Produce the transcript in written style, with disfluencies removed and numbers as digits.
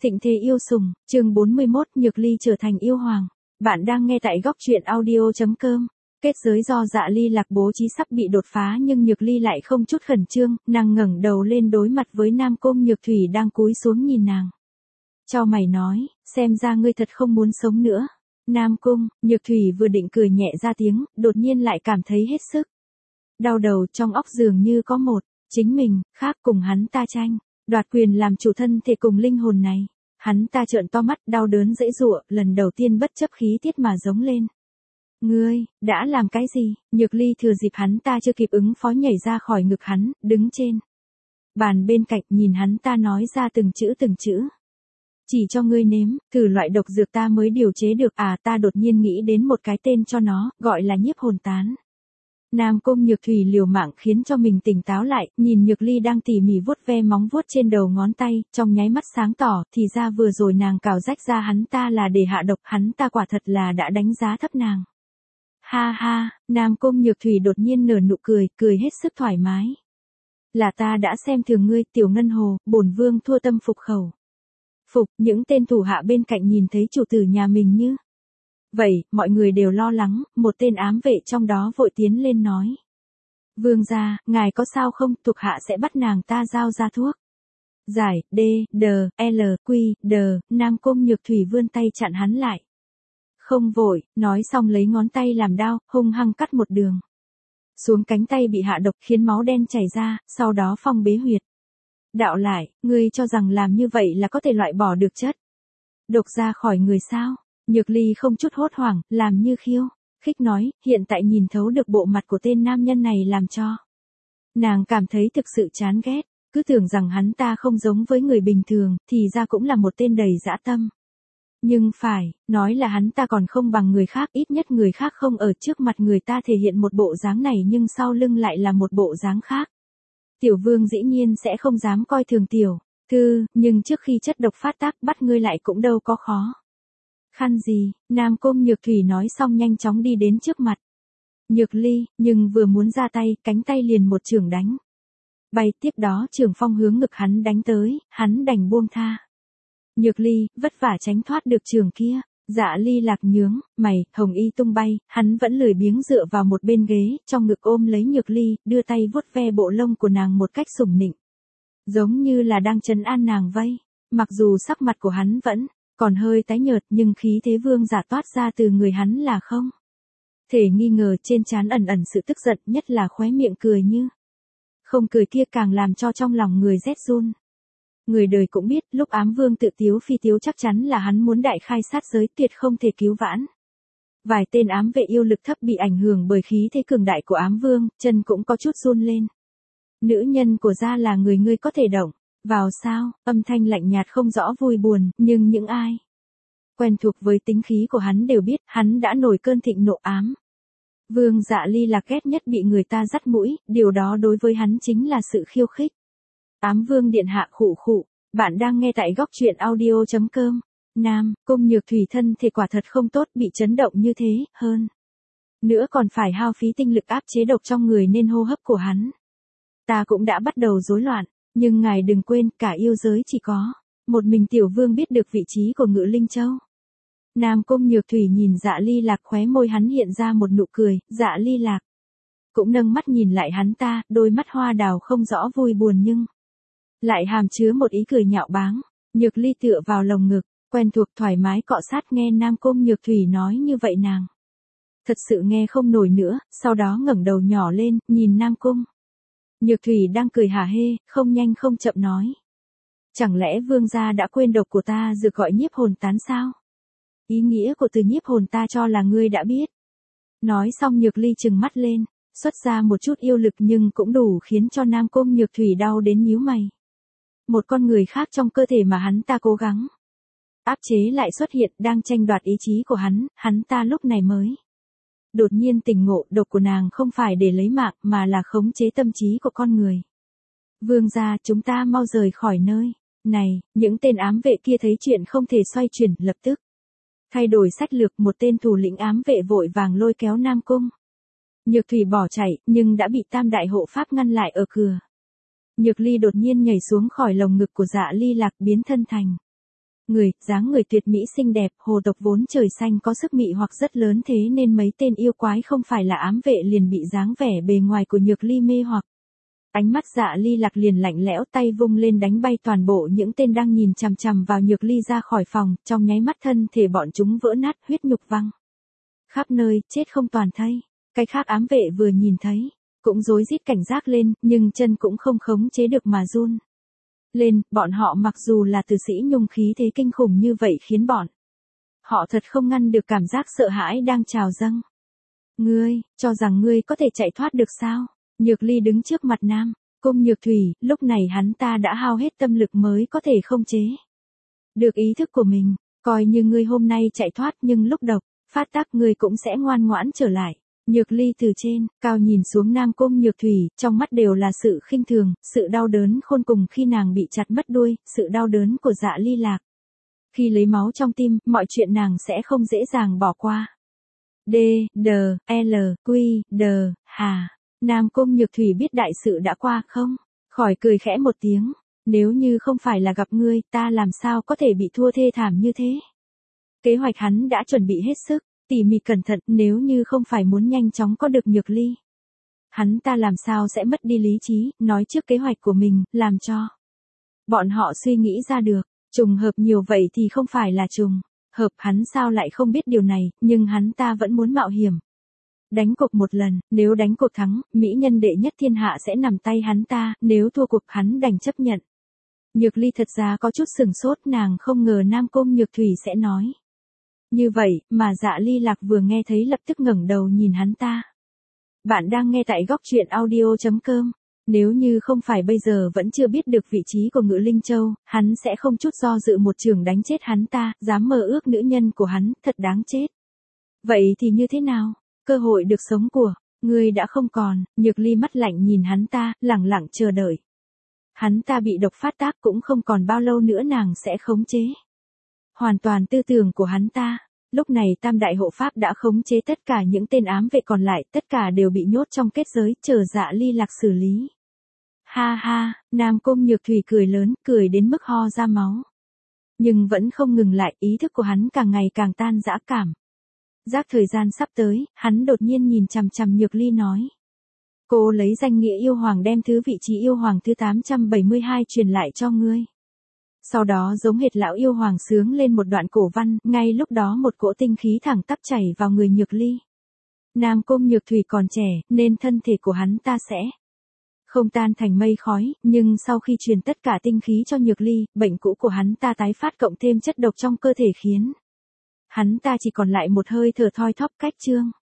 Thịnh thế yêu sủng, chương 41, Nhược Ly trở thành yêu hoàng. Bạn đang nghe tại góc truyện audio.com. Kết giới do Dạ Ly Lạc bố trí sắp bị đột phá nhưng Nhược Ly lại không chút khẩn trương, nàng ngẩng đầu lên đối mặt với Nam Cung Nhược Thủy đang cúi xuống nhìn nàng. Chau mày nói, xem ra ngươi thật không muốn sống nữa. Nam Cung, Nhược Thủy vừa định cười nhẹ ra tiếng, đột nhiên lại cảm thấy hết sức đau đầu, trong óc dường như có một chính mình khác cùng hắn ta tranh đoạt quyền làm chủ thân thể cùng linh hồn này. Hắn ta trợn to mắt, đau đớn dãy giụa, lần đầu tiên bất chấp khí tiết mà giống lên. Ngươi, đã làm cái gì? Nhược Ly thừa dịp hắn ta chưa kịp ứng phó nhảy ra khỏi ngực hắn, đứng trên bàn bên cạnh nhìn hắn ta nói ra từng chữ. Chỉ cho ngươi nếm, thử loại độc dược ta mới điều chế được ta đột nhiên nghĩ đến một cái tên cho nó, gọi là nhiếp hồn tán. Nam Cung Nhược Thủy liều mạng khiến cho mình tỉnh táo lại, nhìn Nhược Ly đang tỉ mỉ vuốt ve móng vuốt trên đầu ngón tay, trong nháy mắt sáng tỏ, thì ra vừa rồi nàng cào rách ra hắn ta là để hạ độc, hắn ta quả thật là đã đánh giá thấp nàng. Ha ha, Nam Cung Nhược Thủy đột nhiên nở nụ cười, cười hết sức thoải mái. Là ta đã xem thường ngươi, tiểu ngân hồ, bổn vương thua tâm phục khẩu. Phục, những tên thủ hạ bên cạnh nhìn thấy chủ tử nhà mình như vậy, mọi người đều lo lắng, một tên ám vệ trong đó vội tiến lên nói. Vương gia, ngài có sao không, thuộc hạ sẽ bắt nàng ta giao ra thuốc. Giải, D, D, L, Q, D, Nam Cung Nhược Thủy vươn tay chặn hắn lại. Không vội, nói xong lấy ngón tay làm đao, hung hăng cắt một đường xuống cánh tay bị hạ độc khiến máu đen chảy ra, sau đó phong bế huyệt đạo lại, ngươi cho rằng làm như vậy là có thể loại bỏ được chất độc ra khỏi người sao? Nhược Ly không chút hốt hoảng, làm như khiêu khích nói, hiện tại nhìn thấu được bộ mặt của tên nam nhân này làm cho nàng cảm thấy thực sự chán ghét, cứ tưởng rằng hắn ta không giống với người bình thường, thì ra cũng là một tên đầy dã tâm. Nhưng phải, nói là hắn ta còn không bằng người khác, ít nhất người khác không ở trước mặt người ta thể hiện một bộ dáng này nhưng sau lưng lại là một bộ dáng khác. Tiểu vương dĩ nhiên sẽ không dám coi thường tiểu thư, nhưng trước khi chất độc phát tác bắt ngươi lại cũng đâu có khó khăn gì. Nam Cung Nhược Thủy nói xong nhanh chóng đi đến trước mặt Nhược Ly, nhưng vừa muốn ra tay, cánh tay liền một chưởng đánh bay, tiếp đó chưởng phong hướng ngực hắn đánh tới, hắn đành buông tha. Nhược Ly, vất vả tránh thoát được chưởng kia. Dạ Ly Lạc nhướng mày, hồng y tung bay, hắn vẫn lười biếng dựa vào một bên ghế, trong ngực ôm lấy Nhược Ly, đưa tay vuốt ve bộ lông của nàng một cách sủng nịnh, giống như là đang trấn an nàng vây. Mặc dù sắc mặt của hắn vẫn còn hơi tái nhợt, nhưng khí thế vương giả toát ra từ người hắn là không thể nghi ngờ, trên trán ẩn ẩn sự tức giận, nhất là khóe miệng cười như không cười kia càng làm cho trong lòng người rét run. Người đời cũng biết, lúc ám vương tự tiếu phi tiếu chắc chắn là hắn muốn đại khai sát giới, tuyệt không thể cứu vãn. Vài tên ám vệ yêu lực thấp bị ảnh hưởng bởi khí thế cường đại của ám vương, chân cũng có chút run lên. Nữ nhân của gia là người ngươi có thể động vào sao? Âm thanh lạnh nhạt không rõ vui buồn, nhưng những ai quen thuộc với tính khí của hắn đều biết, hắn đã nổi cơn thịnh nộ. Ám vương Dạ Ly Lạc ghét nhất bị người ta dắt mũi, điều đó đối với hắn chính là sự khiêu khích. Ám vương điện hạ, khụ khụ, bạn đang nghe tại góc truyện audio.com. Nam Cung Nhược Thủy thân thể quả thật không tốt, bị chấn động như thế, hơn nữa còn phải hao phí tinh lực áp chế độc trong người nên hô hấp của hắn ta cũng đã bắt đầu rối loạn, nhưng ngài đừng quên, cả yêu giới chỉ có một mình tiểu vương biết được vị trí của Ngự Linh Châu. Nam Cung Nhược Thủy nhìn Dạ Ly Lạc, khóe môi hắn hiện ra một nụ cười, Dạ Ly Lạc cũng nâng mắt nhìn lại hắn ta, đôi mắt hoa đào không rõ vui buồn nhưng lại hàm chứa một ý cười nhạo báng. Nhược Ly tựa vào lồng ngực, quen thuộc thoải mái cọ sát, nghe Nam Cung Nhược Thủy nói như vậy nàng thật sự nghe không nổi nữa, sau đó ngẩng đầu nhỏ lên, nhìn Nam Cung Nhược Thủy đang cười hả hê, không nhanh không chậm nói. Chẳng lẽ vương gia đã quên độc của ta dược gọi nhiếp hồn tán sao? Ý nghĩa của từ nhiếp hồn ta cho là ngươi đã biết. Nói xong Nhược Ly trừng mắt lên, xuất ra một chút yêu lực nhưng cũng đủ khiến cho Nam Cung Nhược Thủy đau đến nhíu mày. Một con người khác trong cơ thể mà hắn ta cố gắng áp chế lại xuất hiện, đang tranh đoạt ý chí của hắn ta lúc này mới đột nhiên tỉnh ngộ, độc của nàng không phải để lấy mạng mà là khống chế tâm trí của con người. Vương gia, chúng ta mau rời khỏi nơi này. Những tên ám vệ kia thấy chuyện không thể xoay chuyển, lập tức thay đổi sách lược, một tên thủ lĩnh ám vệ vội vàng lôi kéo Nam Cung Nhược Thủy bỏ chạy, nhưng đã bị tam đại hộ pháp ngăn lại ở cửa. Nhược Ly đột nhiên nhảy xuống khỏi lồng ngực của Dạ Ly Lạc, biến thân thành người, dáng người tuyệt mỹ xinh đẹp, hồ tộc vốn trời xanh có sức mị hoặc rất lớn thế nên mấy tên yêu quái không phải là ám vệ liền bị dáng vẻ bề ngoài của Nhược Ly mê hoặc. Ánh mắt Dạ Ly Lạc liền lạnh lẽo, tay vung lên đánh bay toàn bộ những tên đang nhìn chằm chằm vào Nhược Ly ra khỏi phòng, trong nháy mắt thân thể bọn chúng vỡ nát, huyết nhục văng khắp nơi, chết không toàn thây. Cái khác ám vệ vừa nhìn thấy, cũng rối rít cảnh giác lên, nhưng chân cũng không khống chế được mà run lên. Bọn họ mặc dù là tử sĩ nhung khí thế kinh khủng như vậy khiến bọn họ thật không ngăn được cảm giác sợ hãi đang trào dâng. Ngươi, cho rằng ngươi có thể chạy thoát được sao? Nhược Ly đứng trước mặt Nam Cung Nhược Thủy, lúc này hắn ta đã hao hết tâm lực mới có thể không chế được ý thức của mình. Coi như ngươi hôm nay chạy thoát nhưng lúc độc phát tác ngươi cũng sẽ ngoan ngoãn trở lại. Nhược Ly từ trên cao nhìn xuống Nam Cung Nhược Thủy, trong mắt đều là sự khinh thường, sự đau đớn khôn cùng khi nàng bị chặt mất đuôi, sự đau đớn của Dạ Ly Lạc khi lấy máu trong tim, mọi chuyện nàng sẽ không dễ dàng bỏ qua. D, D, L, Q, D, Hà. Nam Cung Nhược Thủy biết đại sự đã qua không? Khỏi cười khẽ một tiếng. Nếu như không phải là gặp ngươi, ta làm sao có thể bị thua thê thảm như thế? Kế hoạch hắn đã chuẩn bị hết sức, tỉ mỉ cẩn thận, nếu như không phải muốn nhanh chóng có được Nhược Ly. Hắn ta làm sao sẽ mất đi lý trí, nói trước kế hoạch của mình, làm cho bọn họ suy nghĩ ra được. Trùng hợp nhiều vậy thì không phải là trùng hợp, hắn sao lại không biết điều này, nhưng hắn ta vẫn muốn mạo hiểm. Đánh cuộc một lần, nếu đánh cuộc thắng, mỹ nhân đệ nhất thiên hạ sẽ nằm tay hắn ta, nếu thua cuộc hắn đành chấp nhận. Nhược Ly thật ra có chút sừng sốt, nàng không ngờ Nam Cung Nhược Thủy sẽ nói như vậy, mà Dạ Ly Lạc vừa nghe thấy lập tức ngẩng đầu nhìn hắn ta. Bạn đang nghe tại góc truyện audio.com. Nếu như không phải bây giờ vẫn chưa biết được vị trí của Ngự Linh Châu, hắn sẽ không chút do dự một chưởng đánh chết hắn ta, dám mơ ước nữ nhân của hắn, thật đáng chết. Vậy thì như thế nào? Cơ hội được sống của ngươi đã không còn. Nhược Ly mắt lạnh nhìn hắn ta, lẳng lặng chờ đợi. Hắn ta bị độc phát tác cũng không còn bao lâu nữa nàng sẽ khống chế hoàn toàn tư tưởng của hắn ta. Lúc này Tam Đại Hộ Pháp đã khống chế tất cả những tên ám vệ còn lại, tất cả đều bị nhốt trong kết giới, chờ Dạ Ly Lạc xử lý. Ha ha, Nam Cung Nhược Thủy cười lớn, cười đến mức ho ra máu. Nhưng vẫn không ngừng lại, ý thức của hắn càng ngày càng tan rã cảm. Giác thời gian sắp tới, hắn đột nhiên nhìn chằm chằm Nhược Ly nói. Cô lấy danh nghĩa yêu hoàng đem thứ vị trí yêu hoàng thứ 872 truyền lại cho ngươi. Sau đó giống hệt lão yêu hoàng sướng lên một đoạn cổ văn, ngay lúc đó một cỗ tinh khí thẳng tắp chảy vào người Nhược Ly. Nam Cung Nhược Thủy còn trẻ, nên thân thể của hắn ta sẽ không tan thành mây khói, nhưng sau khi truyền tất cả tinh khí cho Nhược Ly, bệnh cũ của hắn ta tái phát cộng thêm chất độc trong cơ thể khiến hắn ta chỉ còn lại một hơi thở thoi thóp cách chương.